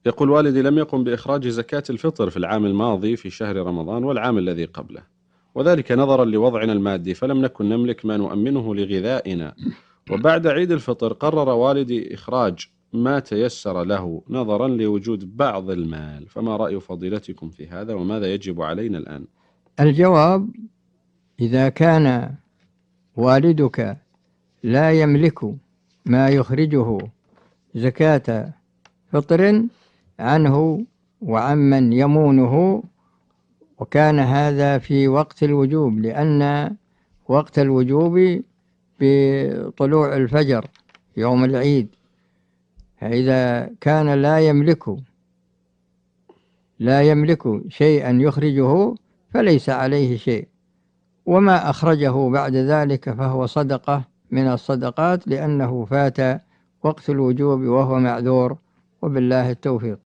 يقول والدي لم يقم بإخراج زكاة الفطر في العام الماضي في شهر رمضان والعام الذي قبله، وذلك نظرا لوضعنا المادي، فلم نكن نملك ما نؤمنه لغذائنا. وبعد عيد الفطر قرر والدي إخراج ما تيسر له نظرا لوجود بعض المال، فما رأي فضيلتكم في هذا وماذا يجب علينا الآن؟ الجواب: إذا كان والدك لا يملك ما يخرجه زكاة فطر عنه وعمن يمونه، وكان هذا في وقت الوجوب، لأن وقت الوجوب بطلوع الفجر يوم العيد، فإذا كان لا يملك شيئا يخرجه فليس عليه شيء، وما أخرجه بعد ذلك فهو صدقة من الصدقات، لأنه فات وقت الوجوب وهو معذور، وبالله التوفيق.